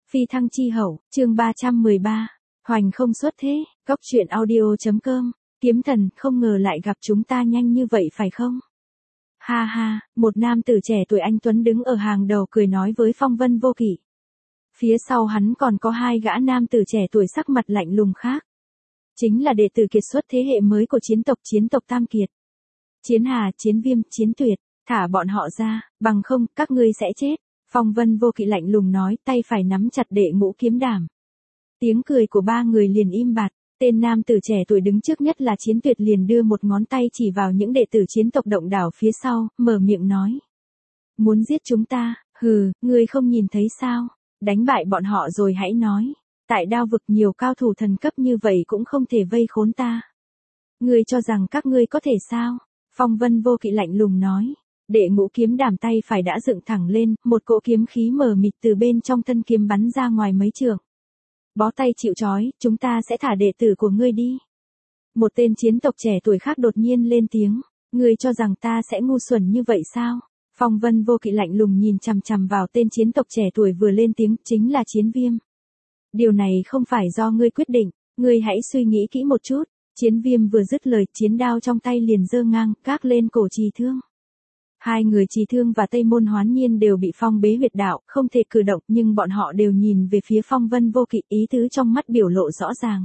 Phi thăng chi hậu, chương 313. Hoành không xuất thế, góc truyện audio.com. Kiếm thần, không ngờ lại gặp chúng ta nhanh như vậy phải không? Ha ha, một nam tử trẻ tuổi anh tuấn đứng ở hàng đầu cười nói với Phong Vân Vô Kỵ. Phía sau hắn còn có hai gã nam tử trẻ tuổi sắc mặt lạnh lùng khác. Chính là đệ tử kiệt xuất thế hệ mới của chiến tộc Tam Kiệt. Chiến Hà, Chiến Viêm, Chiến Tuyệt, thả bọn họ ra, bằng không, các ngươi sẽ chết. Phong Vân Vô Kỵ lạnh lùng nói, tay phải nắm chặt đệ ngũ kiếm đảm. Tiếng cười của ba người liền im bặt, tên nam tử trẻ tuổi đứng trước nhất là Chiến Tuyệt liền đưa một ngón tay chỉ vào những đệ tử chiến tộc Động Đảo phía sau, mở miệng nói. Muốn giết chúng ta, hừ, ngươi không nhìn thấy sao, đánh bại bọn họ rồi hãy nói, tại Đao vực nhiều cao thủ thần cấp như vậy cũng không thể vây khốn ta. Ngươi cho rằng các ngươi có thể sao? Phong Vân Vô Kỵ lạnh lùng nói. Đệ ngũ kiếm đảm tay phải đã dựng thẳng lên, một cỗ kiếm khí mờ mịt từ bên trong thân kiếm bắn ra ngoài mấy trượng. Bó tay chịu trói, chúng ta sẽ thả đệ tử của ngươi đi. Một tên chiến tộc trẻ tuổi khác đột nhiên lên tiếng, ngươi cho rằng ta sẽ ngu xuẩn như vậy sao? Phong Vân Vô Kỵ lạnh lùng nhìn chằm chằm vào tên chiến tộc trẻ tuổi vừa lên tiếng, chính là Chiến Viêm. Điều này không phải do ngươi quyết định, ngươi hãy suy nghĩ kỹ một chút. Chiến Viêm vừa dứt lời, chiến đao trong tay liền giơ ngang, các lên cổ Trì Thương. Hai người Trì Thương và Tây Môn Hoán Nhiên đều bị phong bế huyệt đạo, không thể cử động, nhưng bọn họ đều nhìn về phía Phong Vân Vô Kỵ, ý tứ trong mắt biểu lộ rõ ràng.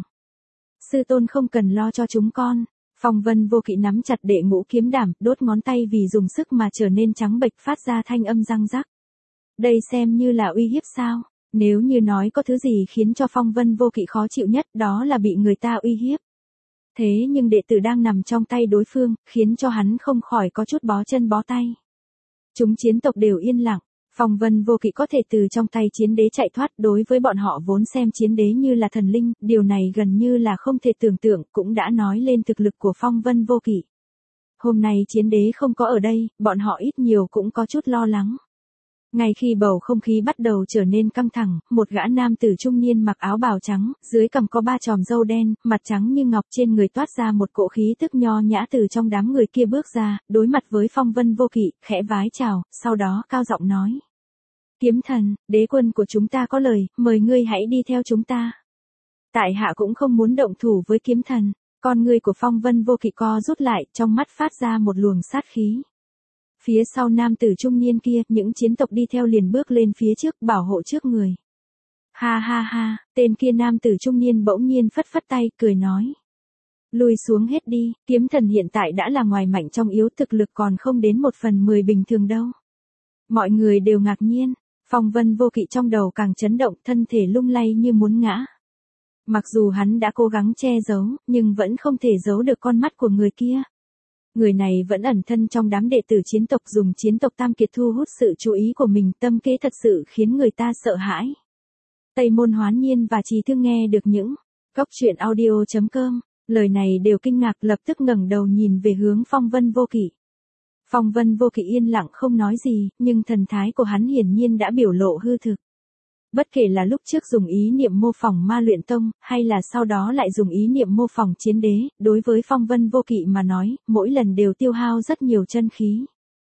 Sư tôn không cần lo cho chúng con. Phong Vân Vô Kỵ nắm chặt đệ ngũ kiếm đảm, đốt ngón tay vì dùng sức mà trở nên trắng bệch, phát ra thanh âm răng rắc. Đây xem như là uy hiếp sao? Nếu như nói có thứ gì khiến cho Phong Vân Vô Kỵ khó chịu nhất, đó là bị người ta uy hiếp. Thế nhưng đệ tử đang nằm trong tay đối phương, khiến cho hắn không khỏi có chút bó chân bó tay. Chúng chiến tộc đều yên lặng, Phong Vân Vô Kỵ có thể từ trong tay chiến đế chạy thoát, đối với bọn họ vốn xem chiến đế như là thần linh, điều này gần như là không thể tưởng tượng, cũng đã nói lên thực lực của Phong Vân Vô Kỵ. Hôm nay chiến đế không có ở đây, bọn họ ít nhiều cũng có chút lo lắng. Ngay khi bầu không khí bắt đầu trở nên căng thẳng, một gã nam tử trung niên mặc áo bào trắng, dưới cằm có ba chòm râu đen, mặt trắng như ngọc, trên người toát ra một cỗ khí tức nho nhã từ trong đám người kia bước ra, đối mặt với Phong Vân Vô Kỵ, khẽ vái chào, sau đó cao giọng nói. Kiếm thần, đế quân của chúng ta có lời, mời ngươi hãy đi theo chúng ta. Tại hạ cũng không muốn động thủ với kiếm thần, con ngươi của Phong Vân Vô Kỵ co rút lại, trong mắt phát ra một luồng sát khí. Phía sau nam tử trung niên kia, những chiến tộc đi theo liền bước lên phía trước, bảo hộ trước người. Ha ha ha, tên kia nam tử trung niên bỗng nhiên phất phất tay, cười nói. Lùi xuống hết đi, kiếm thần hiện tại đã là ngoài mạnh trong yếu, thực lực còn không đến 1/10 bình thường đâu. Mọi người đều ngạc nhiên, Phong Vân Vô Kỵ trong đầu càng chấn động, thân thể lung lay như muốn ngã. Mặc dù hắn đã cố gắng che giấu, nhưng vẫn không thể giấu được con mắt của người kia. Người này vẫn ẩn thân trong đám đệ tử chiến tộc, dùng chiến tộc Tam Kiệt thu hút sự chú ý của mình, tâm kế thật sự khiến người ta sợ hãi. Tây Môn Hoán Nhiên và Trì Thương nghe được những góc truyện audio.com, lời này đều kinh ngạc, lập tức ngẩng đầu nhìn về hướng Phong Vân Vô Kỵ. Phong Vân Vô Kỵ yên lặng không nói gì, nhưng thần thái của hắn hiển nhiên đã biểu lộ hư thực. Bất kể là lúc trước dùng ý niệm mô phỏng Ma Luyện Tông, hay là sau đó lại dùng ý niệm mô phỏng chiến đế, đối với Phong Vân Vô Kỵ mà nói, mỗi lần đều tiêu hao rất nhiều chân khí.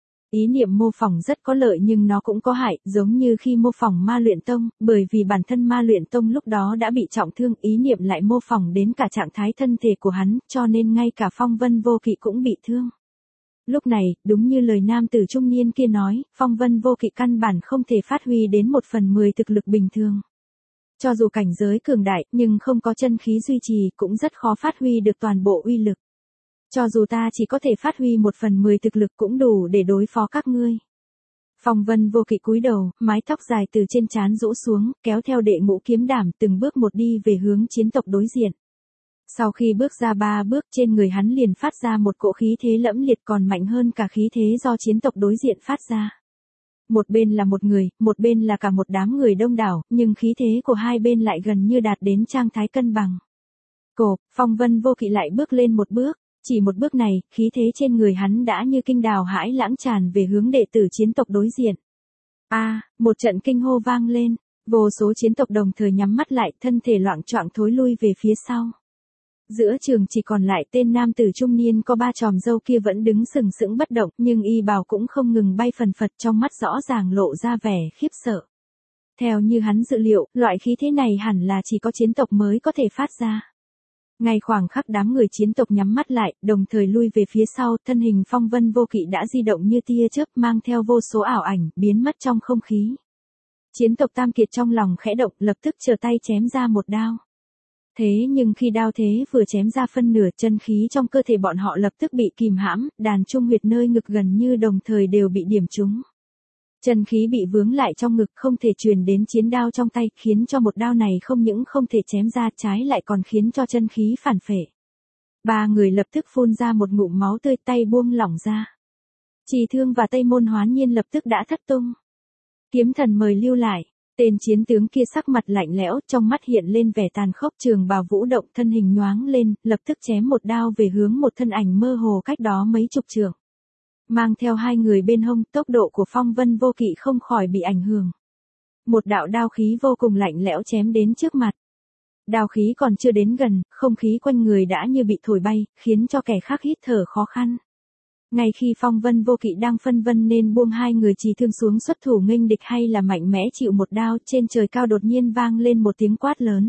Ý niệm mô phỏng rất có lợi nhưng nó cũng có hại, giống như khi mô phỏng Ma Luyện Tông, bởi vì bản thân Ma Luyện Tông lúc đó đã bị trọng thương, ý niệm lại mô phỏng đến cả trạng thái thân thể của hắn, cho nên ngay cả Phong Vân Vô Kỵ cũng bị thương. Lúc này, đúng như lời nam tử trung niên kia nói, Phong Vân Vô Kỵ căn bản không thể phát huy đến 1/10 thực lực bình thường. Cho dù cảnh giới cường đại, nhưng không có chân khí duy trì, cũng rất khó phát huy được toàn bộ uy lực. Cho dù ta chỉ có thể phát huy 1/10 thực lực cũng đủ để đối phó các ngươi. Phong Vân Vô Kỵ cúi đầu, mái tóc dài từ trên trán rũ xuống, kéo theo đệ ngũ kiếm đảm, từng bước một đi về hướng chiến tộc đối diện. Sau khi bước ra 3 bước, trên người hắn liền phát ra một cỗ khí thế lẫm liệt, còn mạnh hơn cả khí thế do chiến tộc đối diện phát ra. Một bên là một người, một bên là cả một đám người đông đảo, nhưng khí thế của hai bên lại gần như đạt đến trạng thái cân bằng. Phong Vân Vô Kỵ lại bước lên một bước, chỉ một bước này, khí thế trên người hắn đã như kinh đào hãi lãng tràn về hướng đệ tử chiến tộc đối diện. Một trận kinh hô vang lên, vô số chiến tộc đồng thời nhắm mắt lại, thân thể loạng choạng thối lui về phía sau. Giữa trường chỉ còn lại tên nam tử trung niên có ba chòm râu kia vẫn đứng sừng sững bất động, nhưng y bào cũng không ngừng bay phần phật, trong mắt rõ ràng lộ ra vẻ khiếp sợ. Theo như hắn dự liệu, loại khí thế này hẳn là chỉ có chiến tộc mới có thể phát ra. Ngay khoảng khắc đám người chiến tộc nhắm mắt lại, đồng thời lui về phía sau, thân hình Phong Vân Vô Kỵ đã di động như tia chớp mang theo vô số ảo ảnh, biến mất trong không khí. Chiến tộc Tam Kiệt trong lòng khẽ động, lập tức trở tay chém ra một đao. Thế nhưng khi đao thế vừa chém ra phân nửa, chân khí trong cơ thể bọn họ lập tức bị kìm hãm, đàn trung huyệt nơi ngực gần như đồng thời đều bị điểm trúng. Chân khí bị vướng lại trong ngực không thể truyền đến chiến đao trong tay, khiến cho một đao này không những không thể chém ra, trái lại còn khiến cho chân khí phản phệ. Ba người lập tức phun ra một ngụm máu tươi, tay buông lỏng ra. Trì Thương và Tây Môn Hoán Nhiên lập tức đã thất tung. Kiếm Thần mời lưu lại. Tên chiến tướng kia sắc mặt lạnh lẽo, trong mắt hiện lên vẻ tàn khốc, trường bào vũ động, thân hình nhoáng lên, lập tức chém một đao về hướng một thân ảnh mơ hồ cách đó mấy chục trượng. Mang theo hai người bên hông, tốc độ của Phong Vân Vô Kỵ không khỏi bị ảnh hưởng. Một đạo đao khí vô cùng lạnh lẽo chém đến trước mặt. Đao khí còn chưa đến gần, không khí quanh người đã như bị thổi bay, khiến cho kẻ khác hít thở khó khăn. Ngay khi Phong Vân Vô Kỵ đang phân vân nên buông hai người Trì Thương xuống xuất thủ nghênh địch hay là mạnh mẽ chịu một đao, trên trời cao đột nhiên vang lên một tiếng quát lớn.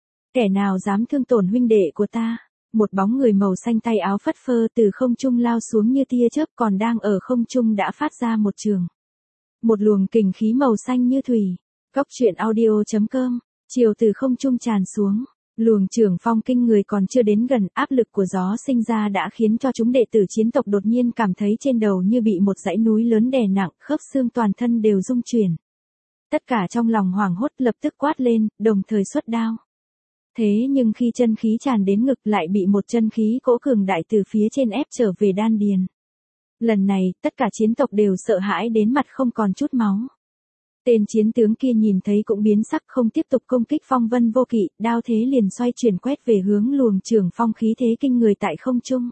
Kẻ nào dám thương tổn huynh đệ của ta? Một bóng người màu xanh tay áo phất phơ từ không trung lao xuống như tia chớp, còn đang ở không trung đã phát ra một trường. Một luồng kình khí màu xanh như thủy. Cóc truyện audio.com, chiều từ không trung tràn xuống. Luồng trưởng phong kinh người còn chưa đến gần, áp lực của gió sinh ra đã khiến cho chúng đệ tử chiến tộc đột nhiên cảm thấy trên đầu như bị một dãy núi lớn đè nặng, khớp xương toàn thân đều rung chuyển. Tất cả trong lòng hoảng hốt lập tức quát lên, đồng thời xuất đao. Thế nhưng khi chân khí tràn đến ngực lại bị một chân khí cỗ cường đại từ phía trên ép trở về đan điền. Lần này, tất cả chiến tộc đều sợ hãi đến mặt không còn chút máu. Tên chiến tướng kia nhìn thấy cũng biến sắc, không tiếp tục công kích Phong Vân Vô Kỵ, đao thế liền xoay chuyển quét về hướng luồng trưởng phong khí thế kinh người tại không trung.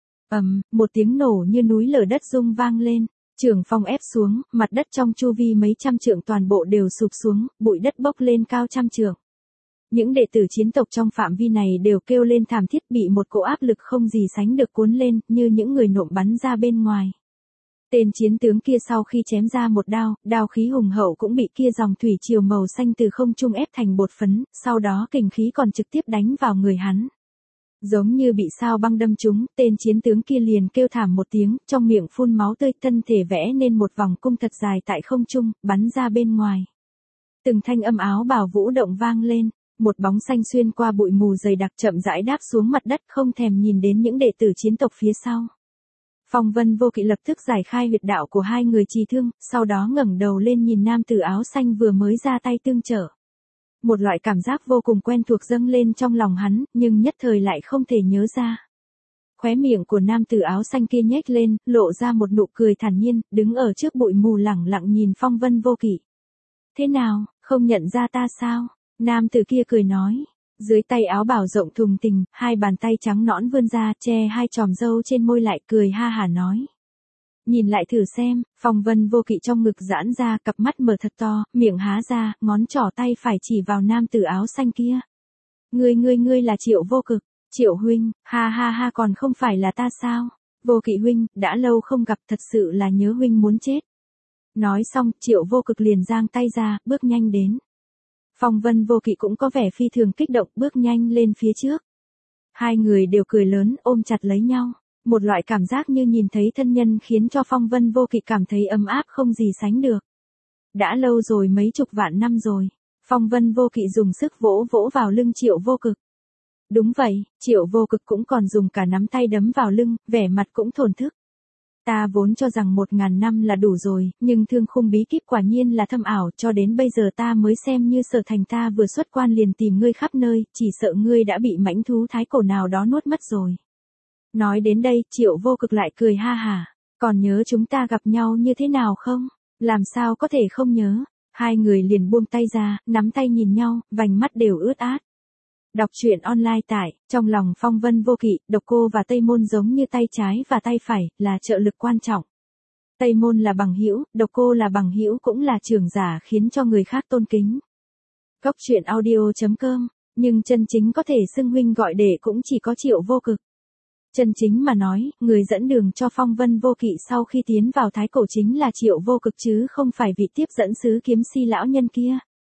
Một tiếng nổ như núi lở đất rung vang lên, trưởng phong ép xuống, mặt đất trong chu vi mấy trăm trượng toàn bộ đều sụp xuống, bụi đất bốc lên cao trăm trượng. Những đệ tử chiến tộc trong phạm vi này đều kêu lên thảm thiết, bị một cỗ áp lực không gì sánh được cuốn lên, như những người nộm bắn ra bên ngoài. Tên chiến tướng kia sau khi chém ra một đao, đao khí hùng hậu cũng bị kia dòng thủy triều màu xanh từ không trung ép thành bột phấn, sau đó kình khí còn trực tiếp đánh vào người hắn. Giống như bị sao băng đâm trúng, tên chiến tướng kia liền kêu thảm một tiếng, trong miệng phun máu tươi, thân thể vẽ nên một vòng cung thật dài tại không trung, bắn ra bên ngoài. Từng thanh âm áo bào vũ động vang lên, một bóng xanh xuyên qua bụi mù dày đặc chậm rãi đáp xuống mặt đất, không thèm nhìn đến những đệ tử chiến tộc phía sau. Phong Vân Vô Kỵ lập tức giải khai huyệt đạo của hai người Trì Thương, sau đó ngẩng đầu lên nhìn nam tử áo xanh vừa mới ra tay tương trợ. Một loại cảm giác vô cùng quen thuộc dâng lên trong lòng hắn, nhưng nhất thời lại không thể nhớ ra. Khóe miệng của nam tử áo xanh kia nhếch lên, lộ ra một nụ cười thản nhiên, đứng ở trước bụi mù lẳng lặng nhìn Phong Vân Vô Kỵ. Thế nào, không nhận ra ta sao? Nam tử kia cười nói. Dưới tay áo bào rộng thùng thình, hai bàn tay trắng nõn vươn ra, che hai chòm râu trên môi lại, cười ha hả nói. Nhìn lại thử xem, Phong Vân Vô Kỵ trong ngực giãn ra, cặp mắt mở thật to, miệng há ra, ngón trỏ tay phải chỉ vào nam tử áo xanh kia. Ngươi là Triệu Vô Cực, Triệu huynh, ha ha ha, còn không phải là ta sao? Vô Kỵ huynh, đã lâu không gặp, thật sự là nhớ huynh muốn chết. Nói xong, Triệu Vô Cực liền giang tay ra, bước nhanh đến. Phong Vân Vô Kỵ cũng có vẻ phi thường kích động, bước nhanh lên phía trước. Hai người đều cười lớn, ôm chặt lấy nhau. Một loại cảm giác như nhìn thấy thân nhân khiến cho Phong Vân Vô Kỵ cảm thấy ấm áp không gì sánh được. Đã lâu rồi, mấy chục vạn năm rồi. Phong Vân Vô Kỵ dùng sức vỗ vỗ vào lưng Triệu Vô Cực. Đúng vậy, Triệu Vô Cực cũng còn dùng cả nắm tay đấm vào lưng, vẻ mặt cũng thổn thức. Ta vốn cho rằng 1000 năm là đủ rồi, nhưng thương khung bí kíp quả nhiên là thâm ảo, cho đến bây giờ ta mới xem như Sở Thành, ta vừa xuất quan liền tìm ngươi khắp nơi, chỉ sợ ngươi đã bị mãnh thú thái cổ nào đó nuốt mất rồi. Nói đến đây, Triệu Vô Cực lại cười ha hả, còn nhớ chúng ta gặp nhau như thế nào không? Làm sao có thể không nhớ? Hai người liền buông tay ra, nắm tay nhìn nhau, vành mắt đều ướt át. Đọc truyện online tại, trong lòng Phong Vân Vô Kỵ, Độc Cô và Tây Môn giống như tay trái và tay phải, là trợ lực quan trọng. Tây Môn là bằng hữu, Độc Cô là bằng hữu cũng là trưởng giả khiến cho người khác tôn kính. Cóc truyện audio.com, nhưng chân chính có thể xưng huynh gọi đệ cũng chỉ có Triệu Vô Cực. Chân chính mà nói, người dẫn đường cho Phong Vân Vô Kỵ sau khi tiến vào thái cổ chính là Triệu Vô Cực chứ không phải vị tiếp dẫn sứ kiếm si lão nhân kia.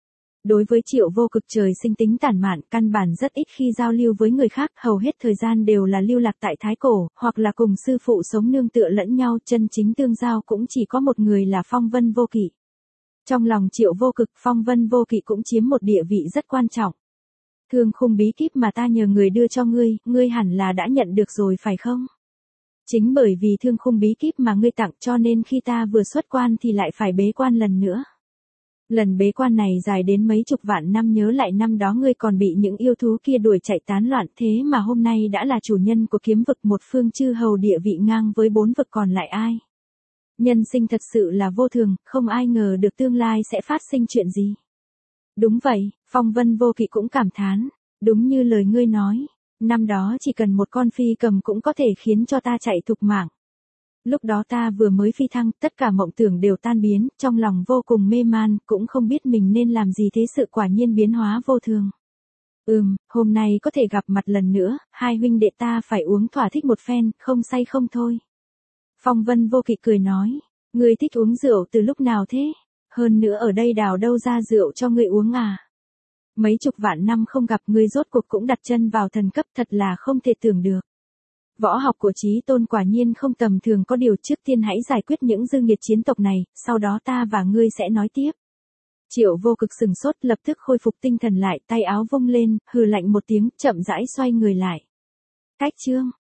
Đối với Triệu Vô Cực trời sinh tính tản mạn, căn bản rất ít khi giao lưu với người khác, hầu hết thời gian đều là lưu lạc tại Thái Cổ, hoặc là cùng sư phụ sống nương tựa lẫn nhau, chân chính tương giao cũng chỉ có một người là Phong Vân Vô Kỵ. Trong lòng Triệu Vô Cực, Phong Vân Vô Kỵ cũng chiếm một địa vị rất quan trọng. Thương khung bí kíp mà ta nhờ người đưa cho ngươi hẳn là đã nhận được rồi phải không? Chính bởi vì thương khung bí kíp mà ngươi tặng cho nên khi ta vừa xuất quan thì lại phải bế quan lần nữa. Lần bế quan này dài đến mấy chục vạn năm, nhớ lại năm đó ngươi còn bị những yêu thú kia đuổi chạy tán loạn, thế mà hôm nay đã là chủ nhân của kiếm vực, một phương chư hầu địa vị ngang với 4 vực, còn lại ai? Nhân sinh thật sự là vô thường, không ai ngờ được tương lai sẽ phát sinh chuyện gì. Đúng vậy, Phong Vân Vô Kỵ cũng cảm thán, đúng như lời ngươi nói, năm đó chỉ cần một con phi cầm cũng có thể khiến cho ta chạy thục mạng. Lúc đó ta vừa mới phi thăng, tất cả mộng tưởng đều tan biến, trong lòng vô cùng mê man, cũng không biết mình nên làm gì, thế sự quả nhiên biến hóa vô thường. Hôm nay có thể gặp mặt lần nữa, hai huynh đệ ta phải uống thỏa thích một phen, không say không thôi. Phong Vân Vô Kỵ cười nói, ngươi thích uống rượu từ lúc nào thế? Hơn nữa ở đây đào đâu ra rượu cho ngươi uống à? Mấy chục vạn năm không gặp, ngươi rốt cuộc cũng đặt chân vào thần cấp, thật là không thể tưởng được. Võ học của Chí Tôn quả nhiên không tầm thường, có điều trước tiên hãy giải quyết những dư nghiệt chiến tộc này, sau đó ta và ngươi sẽ nói tiếp. Triệu Vô Cực sừng sốt, lập tức khôi phục tinh thần lại, tay áo vung lên, hừ lạnh một tiếng, chậm rãi xoay người lại. Cách chương